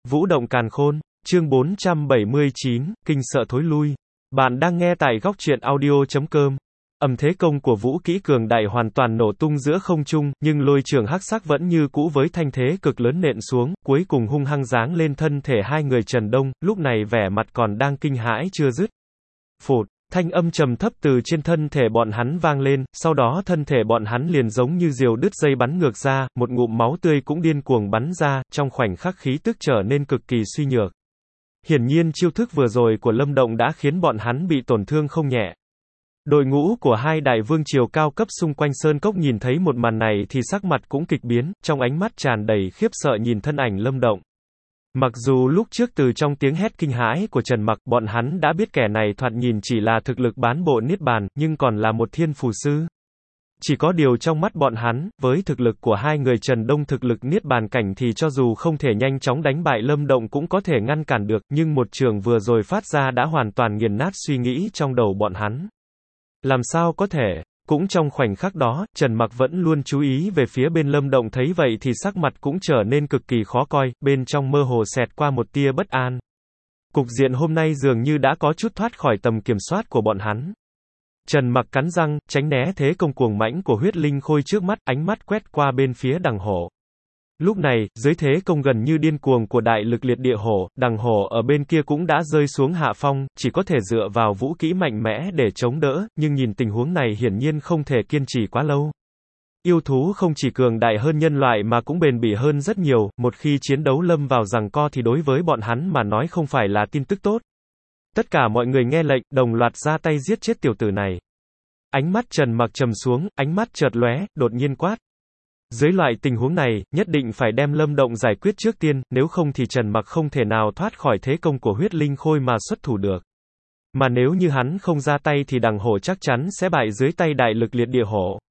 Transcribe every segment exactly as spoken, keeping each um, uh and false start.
Vũ động càn khôn, chương bốn trăm bảy mươi chín, kinh sợ thối lui. Bạn đang nghe tại góc truyện audio chấm com. Ầm thế công của Vũ Kỹ cường đại hoàn toàn nổ tung giữa không trung, nhưng lôi trường hắc sắc vẫn như cũ với thanh thế cực lớn nện xuống, cuối cùng hung hăng giáng lên thân thể hai người Trần Đông, lúc này vẻ mặt còn đang kinh hãi chưa dứt. Phụt, thanh âm trầm thấp từ trên thân thể bọn hắn vang lên, sau đó thân thể bọn hắn liền giống như diều đứt dây bắn ngược ra, một ngụm máu tươi cũng điên cuồng bắn ra, trong khoảnh khắc khí tức trở nên cực kỳ suy nhược. Hiển nhiên chiêu thức vừa rồi của Lâm Động đã khiến bọn hắn bị tổn thương không nhẹ. Đội ngũ của hai đại vương triều cao cấp xung quanh Sơn Cốc nhìn thấy một màn này thì sắc mặt cũng kịch biến, trong ánh mắt tràn đầy khiếp sợ nhìn thân ảnh Lâm Động. Mặc dù lúc trước từ trong tiếng hét kinh hãi của Trần Mặc, bọn hắn đã biết kẻ này thoạt nhìn chỉ là thực lực bán bộ niết bàn, nhưng còn là một thiên phù sư. Chỉ có điều trong mắt bọn hắn, với thực lực của hai người Trần Đông thực lực niết bàn cảnh thì cho dù không thể nhanh chóng đánh bại Lâm Động cũng có thể ngăn cản được, nhưng một trường vừa rồi phát ra đã hoàn toàn nghiền nát suy nghĩ trong đầu bọn hắn. Làm sao có thể? Cũng trong khoảnh khắc đó, Trần Mặc vẫn luôn chú ý về phía bên Lâm Động, thấy vậy thì sắc mặt cũng trở nên cực kỳ khó coi, bên trong mơ hồ xẹt qua một tia bất an. Cục diện hôm nay dường như đã có chút thoát khỏi tầm kiểm soát của bọn hắn. Trần Mặc cắn răng, tránh né thế công cuồng mãnh của huyết linh khôi trước mắt, ánh mắt quét qua bên phía đằng hổ. Lúc này, dưới thế công gần như điên cuồng của đại lực liệt địa hổ, đằng hổ ở bên kia cũng đã rơi xuống hạ phong, chỉ có thể dựa vào vũ kỹ mạnh mẽ để chống đỡ, nhưng nhìn tình huống này hiển nhiên không thể kiên trì quá lâu. Yêu thú không chỉ cường đại hơn nhân loại mà cũng bền bỉ hơn rất nhiều, một khi chiến đấu lâm vào giằng co thì đối với bọn hắn mà nói không phải là tin tức tốt. Tất cả mọi người nghe lệnh, đồng loạt ra tay giết chết tiểu tử này. Ánh mắt Trần Mặc trầm xuống, ánh mắt chợt lóe, đột nhiên quát. Dưới loại tình huống này, nhất định phải đem Lâm Động giải quyết trước tiên, nếu không thì Trần Mặc không thể nào thoát khỏi thế công của huyết linh khôi mà xuất thủ được. Mà nếu như hắn không ra tay thì đằng hổ chắc chắn sẽ bại dưới tay đại lực liệt địa hổ.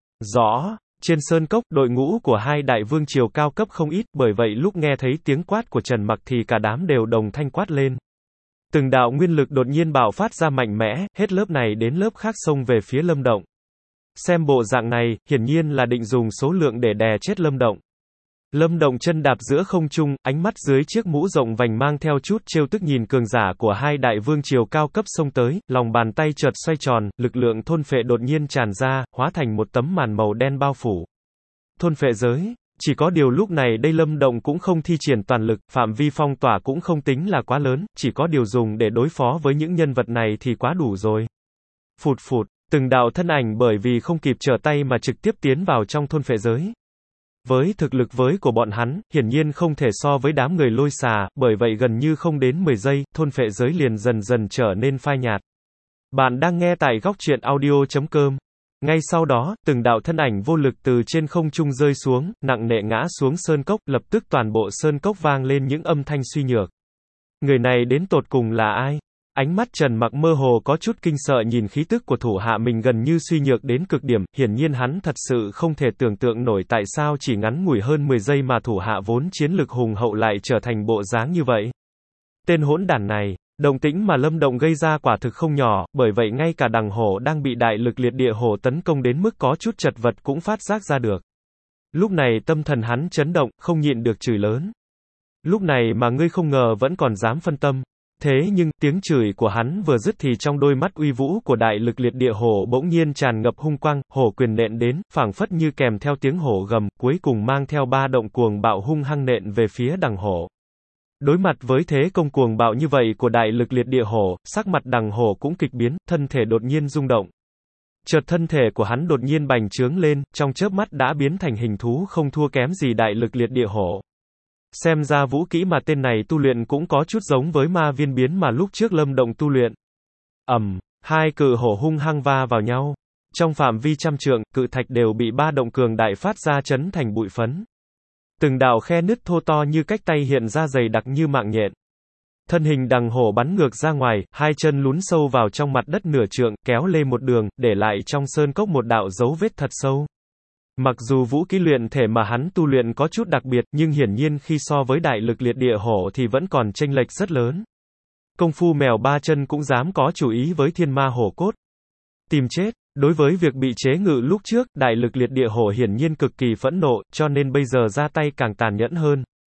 Rõ, trên sơn cốc, đội ngũ của hai đại vương triều cao cấp không ít, bởi vậy lúc nghe thấy tiếng quát của Trần Mặc thì cả đám đều đồng thanh quát lên. Từng đạo nguyên lực đột nhiên bạo phát ra mạnh mẽ, hết lớp này đến lớp khác xông về phía Lâm Động. Xem bộ dạng này, hiển nhiên là định dùng số lượng để đè chết Lâm Động. Lâm Động chân đạp giữa không trung, ánh mắt dưới chiếc mũ rộng vành mang theo chút trêu tức nhìn cường giả của hai đại vương triều cao cấp xông tới, lòng bàn tay chợt xoay tròn, lực lượng thôn phệ đột nhiên tràn ra, hóa thành một tấm màn màu đen bao phủ. Thôn phệ giới. Chỉ có điều lúc này đây Lâm Động cũng không thi triển toàn lực, phạm vi phong tỏa cũng không tính là quá lớn, chỉ có điều dùng để đối phó với những nhân vật này thì quá đủ rồi. Phụt phụt. Từng đạo thân ảnh bởi vì không kịp trở tay mà trực tiếp tiến vào trong thôn phệ giới. Với thực lực với của bọn hắn, hiển nhiên không thể so với đám người lôi xà, bởi vậy gần như không đến mười giây, thôn phệ giới liền dần dần trở nên phai nhạt. Bạn đang nghe tại góc truyện audio chấm com. Ngay sau đó, từng đạo thân ảnh vô lực từ trên không trung rơi xuống, nặng nề ngã xuống sơn cốc, lập tức toàn bộ sơn cốc vang lên những âm thanh suy nhược. Người này đến tột cùng là ai? Ánh mắt Trần Mặc mơ hồ có chút kinh sợ nhìn khí tức của thủ hạ mình gần như suy nhược đến cực điểm, hiển nhiên hắn thật sự không thể tưởng tượng nổi tại sao chỉ ngắn ngủi hơn mười giây mà thủ hạ vốn chiến lực hùng hậu lại trở thành bộ dáng như vậy. Tên hỗn đản này, động tĩnh mà Lâm Động gây ra quả thực không nhỏ, bởi vậy ngay cả đằng hổ đang bị đại lực liệt địa hổ tấn công đến mức có chút chật vật cũng phát giác ra được. Lúc này tâm thần hắn chấn động, không nhịn được chửi lớn. Lúc này mà ngươi không ngờ vẫn còn dám phân tâm. Thế nhưng, tiếng chửi của hắn vừa dứt thì trong đôi mắt uy vũ của đại lực liệt địa hổ bỗng nhiên tràn ngập hung quang, hổ quyền nện đến, phảng phất như kèm theo tiếng hổ gầm, cuối cùng mang theo ba động cuồng bạo hung hăng nện về phía đằng hổ. Đối mặt với thế công cuồng bạo như vậy của đại lực liệt địa hổ, sắc mặt đằng hổ cũng kịch biến, thân thể đột nhiên rung động. Chợt thân thể của hắn đột nhiên bành trướng lên, trong chớp mắt đã biến thành hình thú không thua kém gì đại lực liệt địa hổ. Xem ra vũ kỹ mà tên này tu luyện cũng có chút giống với ma viên biến mà lúc trước Lâm Động tu luyện. Ầm, um, hai cự hổ hung hăng va vào nhau. Trong phạm vi trăm trượng, cự thạch đều bị ba động cường đại phát ra chấn thành bụi phấn. Từng đạo khe nứt thô to như cách tay hiện ra dày đặc như mạng nhện. Thân hình đằng hổ bắn ngược ra ngoài, hai chân lún sâu vào trong mặt đất nửa trượng, kéo lê một đường, để lại trong sơn cốc một đạo dấu vết thật sâu. Mặc dù vũ kỹ luyện thể mà hắn tu luyện có chút đặc biệt, nhưng hiển nhiên khi so với đại lực liệt địa hổ thì vẫn còn chênh lệch rất lớn. Công phu mèo ba chân cũng dám có chủ ý với thiên ma hổ cốt. Tìm chết. Đối với việc bị chế ngự lúc trước, đại lực liệt địa hổ hiển nhiên cực kỳ phẫn nộ, cho nên bây giờ ra tay càng tàn nhẫn hơn.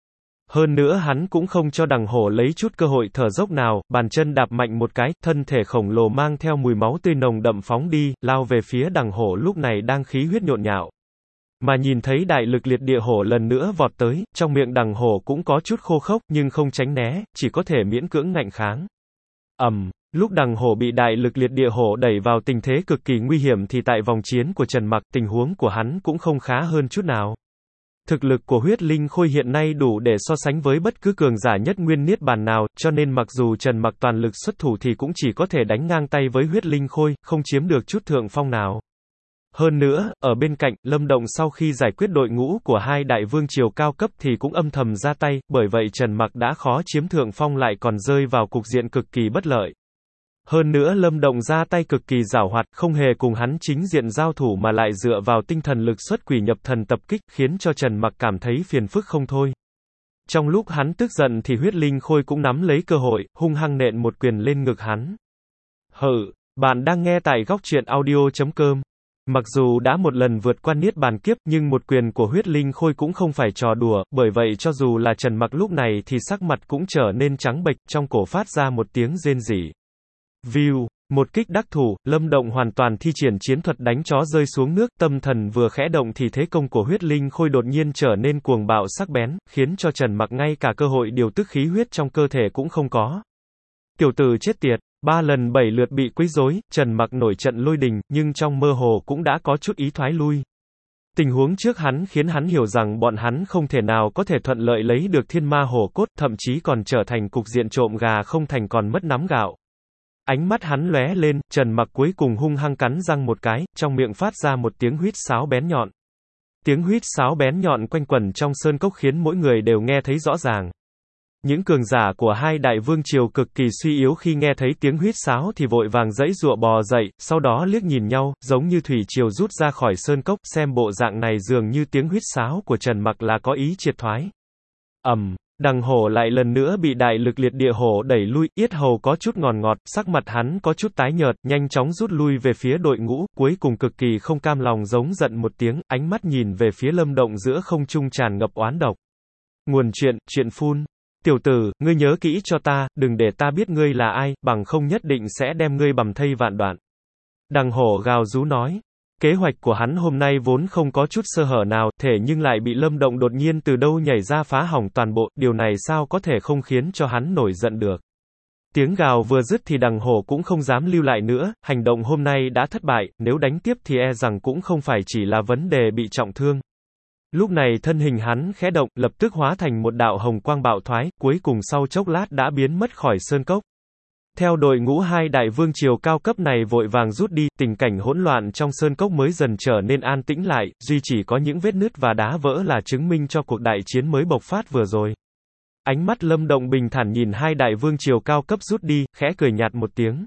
Hơn nữa hắn cũng không cho đằng hổ lấy chút cơ hội thở dốc nào, bàn chân đạp mạnh một cái, thân thể khổng lồ mang theo mùi máu tươi nồng đậm phóng đi, lao về phía đằng hổ lúc này đang khí huyết nhộn nhạo. Mà nhìn thấy đại lực liệt địa hổ lần nữa vọt tới, trong miệng đằng hổ cũng có chút khô khốc, nhưng không tránh né, chỉ có thể miễn cưỡng ngạnh kháng. ầm, um, lúc đằng hổ bị đại lực liệt địa hổ đẩy vào tình thế cực kỳ nguy hiểm thì tại vòng chiến của Trần Mặc, tình huống của hắn cũng không khá hơn chút nào. Thực lực của huyết linh khôi hiện nay đủ để so sánh với bất cứ cường giả nhất nguyên niết bàn nào, cho nên mặc dù Trần Mặc toàn lực xuất thủ thì cũng chỉ có thể đánh ngang tay với huyết linh khôi, không chiếm được chút thượng phong nào. Hơn nữa, ở bên cạnh, Lâm Động sau khi giải quyết đội ngũ của hai đại vương triều cao cấp thì cũng âm thầm ra tay, bởi vậy Trần Mặc đã khó chiếm thượng phong lại còn rơi vào cục diện cực kỳ bất lợi. Hơn nữa Lâm Động ra tay cực kỳ giảo hoạt, không hề cùng hắn chính diện giao thủ mà lại dựa vào tinh thần lực xuất quỷ nhập thần tập kích, khiến cho Trần Mặc cảm thấy phiền phức không thôi. Trong lúc hắn tức giận thì huyết linh khôi cũng nắm lấy cơ hội, hung hăng nện một quyền lên ngực hắn. Hự, bạn đang nghe tại góc truyện audio chấm com. Mặc dù đã một lần vượt qua niết bàn kiếp, nhưng một quyền của huyết linh khôi cũng không phải trò đùa, bởi vậy cho dù là Trần Mặc lúc này thì sắc mặt cũng trở nên trắng bệch, trong cổ phát ra một tiếng rên rỉ. View, một kích đắc thủ, Lâm Động hoàn toàn thi triển chiến thuật đánh chó rơi xuống nước, tâm thần vừa khẽ động thì thế công của huyết linh khôi đột nhiên trở nên cuồng bạo sắc bén, khiến cho Trần Mặc ngay cả cơ hội điều tức khí huyết trong cơ thể cũng không có. Tiểu tử chết tiệt, ba lần bảy lượt bị quấy rối, Trần Mặc nổi trận lôi đình, nhưng trong mơ hồ cũng đã có chút ý thoái lui. Tình huống trước hắn khiến hắn hiểu rằng bọn hắn không thể nào có thể thuận lợi lấy được thiên ma hổ cốt, thậm chí còn trở thành cục diện trộm gà không thành còn mất nắm gạo. Ánh mắt hắn lóe lên, Trần Mặc cuối cùng hung hăng cắn răng một cái, trong miệng phát ra một tiếng huýt sáo bén nhọn. Tiếng huýt sáo bén nhọn quanh quẩn trong sơn cốc khiến mỗi người đều nghe thấy rõ ràng. Những cường giả của hai đại vương triều cực kỳ suy yếu khi nghe thấy tiếng huýt sáo thì vội vàng giãy giụa bò dậy, sau đó liếc nhìn nhau, giống như thủy triều rút ra khỏi sơn cốc, xem bộ dạng này dường như tiếng huýt sáo của Trần Mặc là có ý triệt thoái. ầm, um, đằng hổ lại lần nữa bị đại lực liệt địa hổ đẩy lui, yết hầu có chút ngòn ngọt, sắc mặt hắn có chút tái nhợt, nhanh chóng rút lui về phía đội ngũ, cuối cùng cực kỳ không cam lòng giống giận một tiếng, ánh mắt nhìn về phía Lâm Động giữa không trung tràn ngập oán độc. Nguồn chuyện, chuyện phun. Tiểu tử, ngươi nhớ kỹ cho ta, đừng để ta biết ngươi là ai, bằng không nhất định sẽ đem ngươi bầm thây vạn đoạn. Đằng hổ gào rú nói. Kế hoạch của hắn hôm nay vốn không có chút sơ hở nào, thể nhưng lại bị Lâm Động đột nhiên từ đâu nhảy ra phá hỏng toàn bộ, điều này sao có thể không khiến cho hắn nổi giận được. Tiếng gào vừa dứt thì đằng hổ cũng không dám lưu lại nữa, hành động hôm nay đã thất bại, nếu đánh tiếp thì e rằng cũng không phải chỉ là vấn đề bị trọng thương. Lúc này thân hình hắn khẽ động, lập tức hóa thành một đạo hồng quang bạo thoái, cuối cùng sau chốc lát đã biến mất khỏi sơn cốc. Theo đội ngũ hai đại vương triều cao cấp này vội vàng rút đi, tình cảnh hỗn loạn trong sơn cốc mới dần trở nên an tĩnh lại, duy chỉ có những vết nứt và đá vỡ là chứng minh cho cuộc đại chiến mới bộc phát vừa rồi. Ánh mắt Lâm Động bình thản nhìn hai đại vương triều cao cấp rút đi, khẽ cười nhạt một tiếng.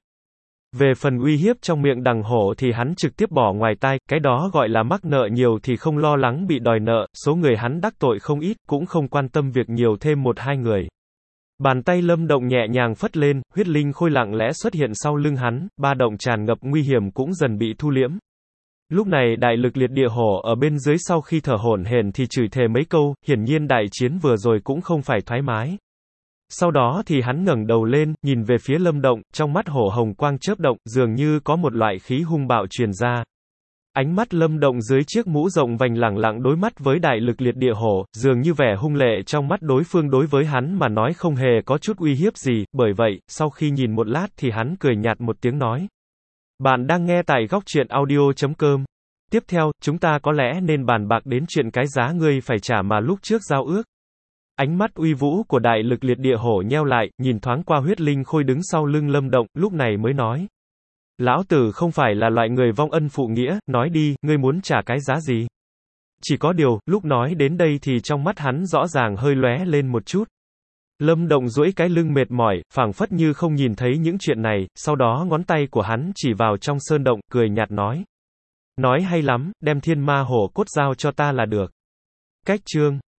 Về phần uy hiếp trong miệng đằng hổ thì hắn trực tiếp bỏ ngoài tai, cái đó gọi là mắc nợ nhiều thì không lo lắng bị đòi nợ, số người hắn đắc tội không ít, cũng không quan tâm việc nhiều thêm một hai người. Bàn tay Lâm Động nhẹ nhàng phất lên, huyết linh khôi lặng lẽ xuất hiện sau lưng hắn, ba động tràn ngập nguy hiểm cũng dần bị thu liễm. Lúc này đại lực liệt địa hổ ở bên dưới sau khi thở hổn hển thì chửi thề mấy câu, hiển nhiên đại chiến vừa rồi cũng không phải thoải mái. Sau đó thì hắn ngẩng đầu lên, nhìn về phía Lâm Động, trong mắt hổ hồng quang chớp động, dường như có một loại khí hung bạo truyền ra. Ánh mắt Lâm Động dưới chiếc mũ rộng vành lẳng lặng đối mắt với đại lực liệt địa hổ, dường như vẻ hung lệ trong mắt đối phương đối với hắn mà nói không hề có chút uy hiếp gì, bởi vậy, sau khi nhìn một lát thì hắn cười nhạt một tiếng nói. Bạn đang nghe tại góc truyện audio chấm com. Tiếp theo, chúng ta có lẽ nên bàn bạc đến chuyện cái giá ngươi phải trả mà lúc trước giao ước. Ánh mắt uy vũ của đại lực liệt địa hổ nheo lại, nhìn thoáng qua huyết linh khôi đứng sau lưng Lâm Động, lúc này mới nói. Lão tử không phải là loại người vong ân phụ nghĩa, nói đi, ngươi muốn trả cái giá gì? Chỉ có điều, lúc nói đến đây thì trong mắt hắn rõ ràng hơi lóe lên một chút. Lâm Động duỗi cái lưng mệt mỏi, phảng phất như không nhìn thấy những chuyện này, sau đó ngón tay của hắn chỉ vào trong sơn động, cười nhạt nói. Nói hay lắm, đem thiên ma hổ cốt giao cho ta là được. Cách chương.